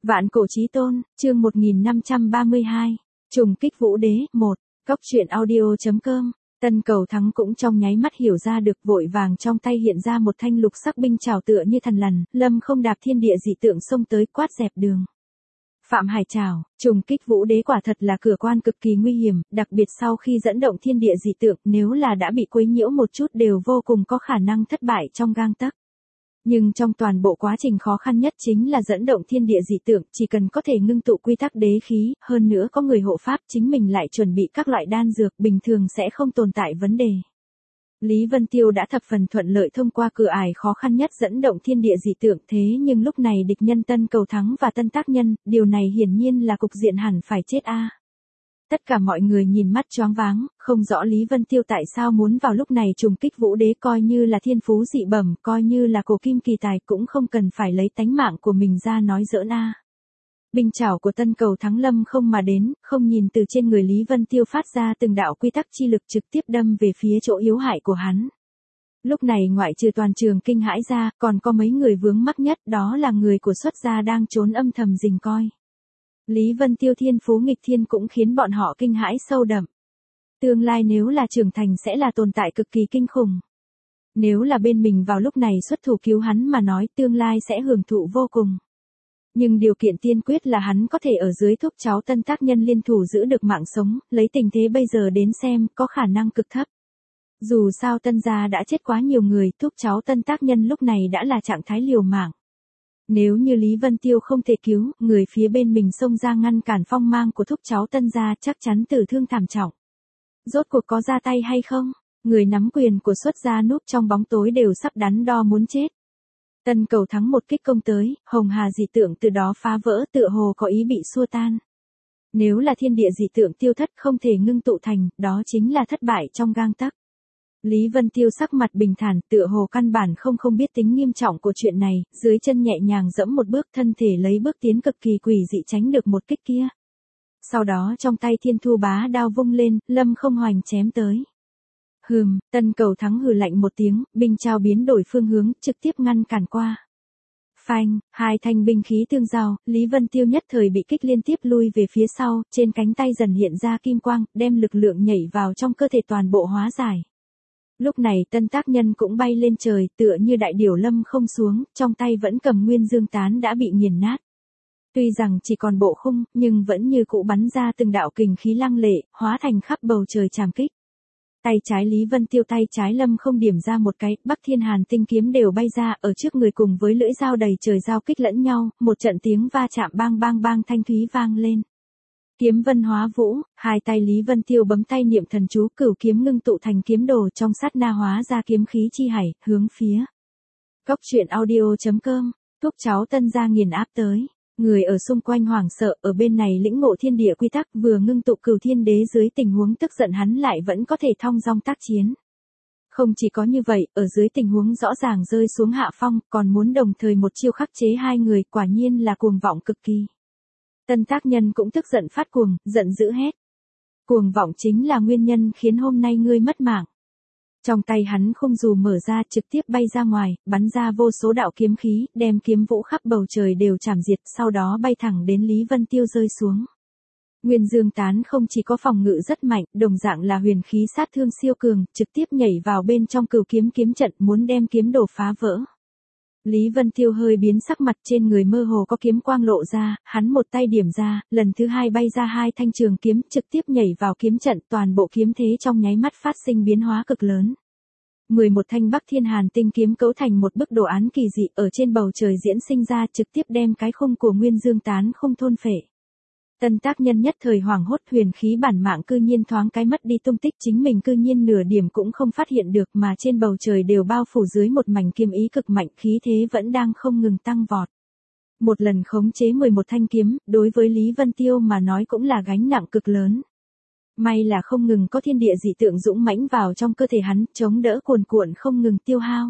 Vạn cổ chí tôn, chương 1532. Trùng kích vũ đế, 1. Cóc truyện audio.com. Tân Cầu Thắng cũng trong nháy mắt hiểu ra được, vội vàng trong tay hiện ra một thanh lục sắc binh trảo tựa như thần lằn, lâm không đạp thiên địa dị tượng xông tới quát dẹp đường. Phạm Hải trảo, trùng kích vũ đế quả thật là cửa quan cực kỳ nguy hiểm, đặc biệt sau khi dẫn động thiên địa dị tượng, nếu là đã bị quấy nhiễu một chút đều vô cùng có khả năng thất bại trong gang tấc. Nhưng trong toàn bộ quá trình khó khăn nhất chính là dẫn động thiên địa dị tượng, chỉ cần có thể ngưng tụ quy tắc đế khí, hơn nữa có người hộ pháp, chính mình lại chuẩn bị các loại đan dược, bình thường sẽ không tồn tại vấn đề. Lý Vân Tiêu đã thập phần thuận lợi thông qua cửa ải khó khăn nhất dẫn động thiên địa dị tượng, thế nhưng lúc này địch nhân Tân Cầu Thắng và Tân Tác Nhân, điều này hiển nhiên là cục diện hẳn phải chết a. Tất cả mọi người nhìn mắt choáng váng, không rõ Lý Vân Tiêu tại sao muốn vào lúc này trùng kích vũ đế, coi như là thiên phú dị bẩm, coi như là cổ kim kỳ tài cũng không cần phải lấy tánh mạng của mình ra nói giỡn a. Binh trảo của Tân Cầu Thắng lâm không mà đến, không nhìn từ trên người Lý Vân Tiêu phát ra từng đạo quy tắc chi lực trực tiếp đâm về phía chỗ yếu hại của hắn. Lúc này ngoại trừ toàn trường kinh hãi ra, còn có mấy người vướng mắc nhất, đó là người của xuất gia đang trốn âm thầm rình coi. Lý Vân Tiêu thiên phú nghịch thiên cũng khiến bọn họ kinh hãi sâu đậm. Tương lai nếu là trưởng thành sẽ là tồn tại cực kỳ kinh khủng. Nếu là bên mình vào lúc này xuất thủ cứu hắn mà nói, tương lai sẽ hưởng thụ vô cùng. Nhưng điều kiện tiên quyết là hắn có thể ở dưới thúc cháu Tân Tác Nhân liên thủ giữ được mạng sống, lấy tình thế bây giờ đến xem, có khả năng cực thấp. Dù sao Tân gia đã chết quá nhiều người, thúc cháu Tân Tác Nhân lúc này đã là trạng thái liều mạng. Nếu như Lý Vân Tiêu không thể cứu, người phía bên mình xông ra ngăn cản phong mang của thúc cháu Tân gia chắc chắn tử thương thảm trọng. Rốt cuộc có ra tay hay không? Người nắm quyền của xuất gia núp trong bóng tối đều sắp đắn đo muốn chết. Tân Cầu Thắng một kích công tới, hồng hà dị tượng từ đó phá vỡ, tựa hồ có ý bị xua tan. Nếu là thiên địa dị tượng tiêu thất không thể ngưng tụ thành, đó chính là thất bại trong gang tấc. Lý Vân Tiêu sắc mặt bình thản, tựa hồ căn bản không biết tính nghiêm trọng của chuyện này, dưới chân nhẹ nhàng dẫm một bước, thân thể lấy bước tiến cực kỳ quỷ dị tránh được một kích kia. Sau đó trong tay Thiên Thu Bá đao vung lên, lâm không hoành chém tới. Tân Cầu Thắng hừ lạnh một tiếng, binh trao biến đổi phương hướng, trực tiếp ngăn cản qua. Phanh, hai thanh binh khí tương giao, Lý Vân Tiêu nhất thời bị kích liên tiếp lui về phía sau, trên cánh tay dần hiện ra kim quang, đem lực lượng nhảy vào trong cơ thể toàn bộ hóa giải. Lúc này Tân Tác Nhân cũng bay lên trời, tựa như đại điểu lâm không xuống, trong tay vẫn cầm nguyên dương tán đã bị nghiền nát. Tuy rằng chỉ còn bộ khung, nhưng vẫn như cũ bắn ra từng đạo kình khí lăng lệ, hóa thành khắp bầu trời trảm kích. Tay trái Lý Vân Tiêu tay trái lâm không điểm ra một cái, Bắc Thiên Hàn tinh kiếm đều bay ra, ở trước người cùng với lưỡi dao đầy trời giao kích lẫn nhau, một trận tiếng va chạm bang bang bang thanh thúy vang lên. Kiếm vân hóa vũ, hai tay Lý Vân Tiêu bấm tay niệm thần chú, cửu kiếm ngưng tụ thành kiếm đồ, trong sát na hóa ra kiếm khí chi hải, hướng phía Cóc truyện audio.com. Thúc cháu Tân gia nghiền áp tới. Người ở xung quanh hoảng sợ, ở bên này lĩnh ngộ thiên địa quy tắc, vừa ngưng tụ cửu thiên đế dưới tình huống tức giận hắn lại vẫn có thể thong dong tác chiến. Không chỉ có như vậy, ở dưới tình huống rõ ràng rơi xuống hạ phong, còn muốn đồng thời một chiêu khắc chế hai người, quả nhiên là cuồng vọng cực kỳ. Tân Tác Nhân cũng tức giận phát cuồng, giận dữ hét. Cuồng vọng chính là nguyên nhân khiến hôm nay ngươi mất mạng. Trong tay hắn khung dù mở ra, trực tiếp bay ra ngoài, bắn ra vô số đạo kiếm khí, đem kiếm vũ khắp bầu trời đều chảm diệt, sau đó bay thẳng đến Lý Vân Tiêu rơi xuống. Nguyên dương tán không chỉ có phòng ngự rất mạnh, đồng dạng là huyền khí sát thương siêu cường, trực tiếp nhảy vào bên trong cửu kiếm trận muốn đem kiếm đồ phá vỡ. Lý Vân Tiêu hơi biến sắc mặt, trên người mơ hồ có kiếm quang lộ ra, hắn một tay điểm ra, lần thứ hai bay ra hai thanh trường kiếm, trực tiếp nhảy vào kiếm trận, toàn bộ kiếm thế trong nháy mắt phát sinh biến hóa cực lớn. 11 thanh Bắc Thiên Hàn tinh kiếm cấu thành một bức đồ án kỳ dị ở trên bầu trời diễn sinh ra, trực tiếp đem cái khung của Nguyên Dương tán không thôn phệ. Tân Tác Nhân nhất thời hoảng hốt, huyền khí bản mạng cư nhiên thoáng cái mất đi tung tích, chính mình cư nhiên nửa điểm cũng không phát hiện được, mà trên bầu trời đều bao phủ dưới một mảnh kiếm ý cực mạnh, khí thế vẫn đang không ngừng tăng vọt. Một lần khống chế 11 thanh kiếm, đối với Lý Vân Tiêu mà nói cũng là gánh nặng cực lớn. May là không ngừng có thiên địa dị tượng dũng mãnh vào trong cơ thể hắn, chống đỡ cuồn cuộn không ngừng tiêu hao.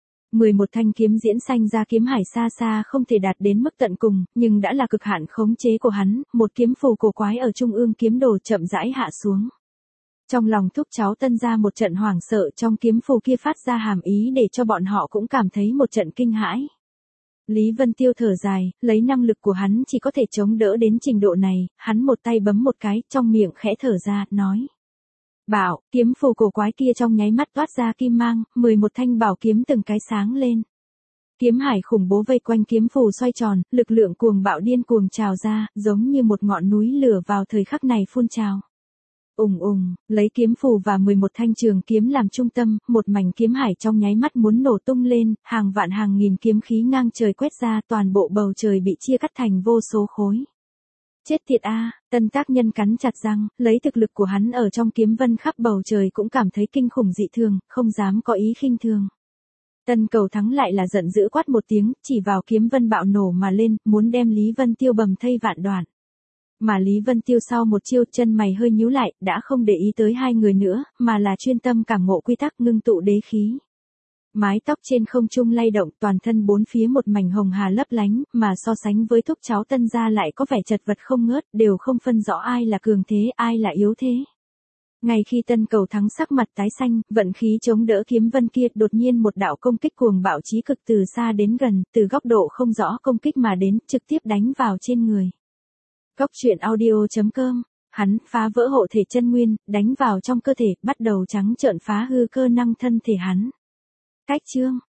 11 thanh kiếm diễn sanh ra kiếm hải xa xa không thể đạt đến mức tận cùng, nhưng đã là cực hạn khống chế của hắn, một kiếm phù cổ quái ở trung ương kiếm đồ chậm rãi hạ xuống. Trong lòng thúc cháu Tân gia một trận hoảng sợ, trong kiếm phù kia phát ra hàm ý để cho bọn họ cũng cảm thấy một trận kinh hãi. Lý Vân Tiêu thở dài, lấy năng lực của hắn chỉ có thể chống đỡ đến trình độ này, hắn một tay bấm một cái, trong miệng khẽ thở ra, nói. Bảo, kiếm phù cổ quái kia trong nháy mắt toát ra kim mang, 11 thanh bảo kiếm từng cái sáng lên. Kiếm hải khủng bố vây quanh kiếm phù xoay tròn, lực lượng cuồng bạo điên cuồng trào ra, giống như một ngọn núi lửa vào thời khắc này phun trào. Lấy kiếm phù và 11 thanh trường kiếm làm trung tâm, một mảnh kiếm hải trong nháy mắt muốn nổ tung lên, hàng vạn hàng nghìn kiếm khí ngang trời quét ra, toàn bộ bầu trời bị chia cắt thành vô số khối. Chết thiệt a, Tân Tác Nhân cắn chặt răng, lấy thực lực của hắn ở trong kiếm vân khắp bầu trời cũng cảm thấy kinh khủng dị thường, không dám có ý khinh thường. Tân Cầu Thắng lại là giận dữ quát một tiếng, chỉ vào kiếm vân bạo nổ mà lên, muốn đem Lý Vân Tiêu bầm thây vạn đoạn. Mà Lý Vân Tiêu sau một chiêu chân mày hơi nhíu lại, đã không để ý tới hai người nữa, mà là chuyên tâm cảm ngộ quy tắc ngưng tụ đế khí. Mái tóc trên không trung lay động, toàn thân bốn phía một mảnh hồng hà lấp lánh, mà so sánh với thúc cháu Tân gia lại có vẻ chật vật không ngớt, đều không phân rõ ai là cường thế, ai là yếu thế. Ngay khi Tân Cầu Thắng sắc mặt tái xanh, vận khí chống đỡ kiếm vân kia, đột nhiên một đạo công kích cuồng bạo chí cực từ xa đến gần, từ góc độ không rõ công kích mà đến, trực tiếp đánh vào trên người. Góc truyện audio.com, hắn phá vỡ hộ thể chân nguyên, đánh vào trong cơ thể, bắt đầu trắng trợn phá hư cơ năng thân thể hắn. Cách chương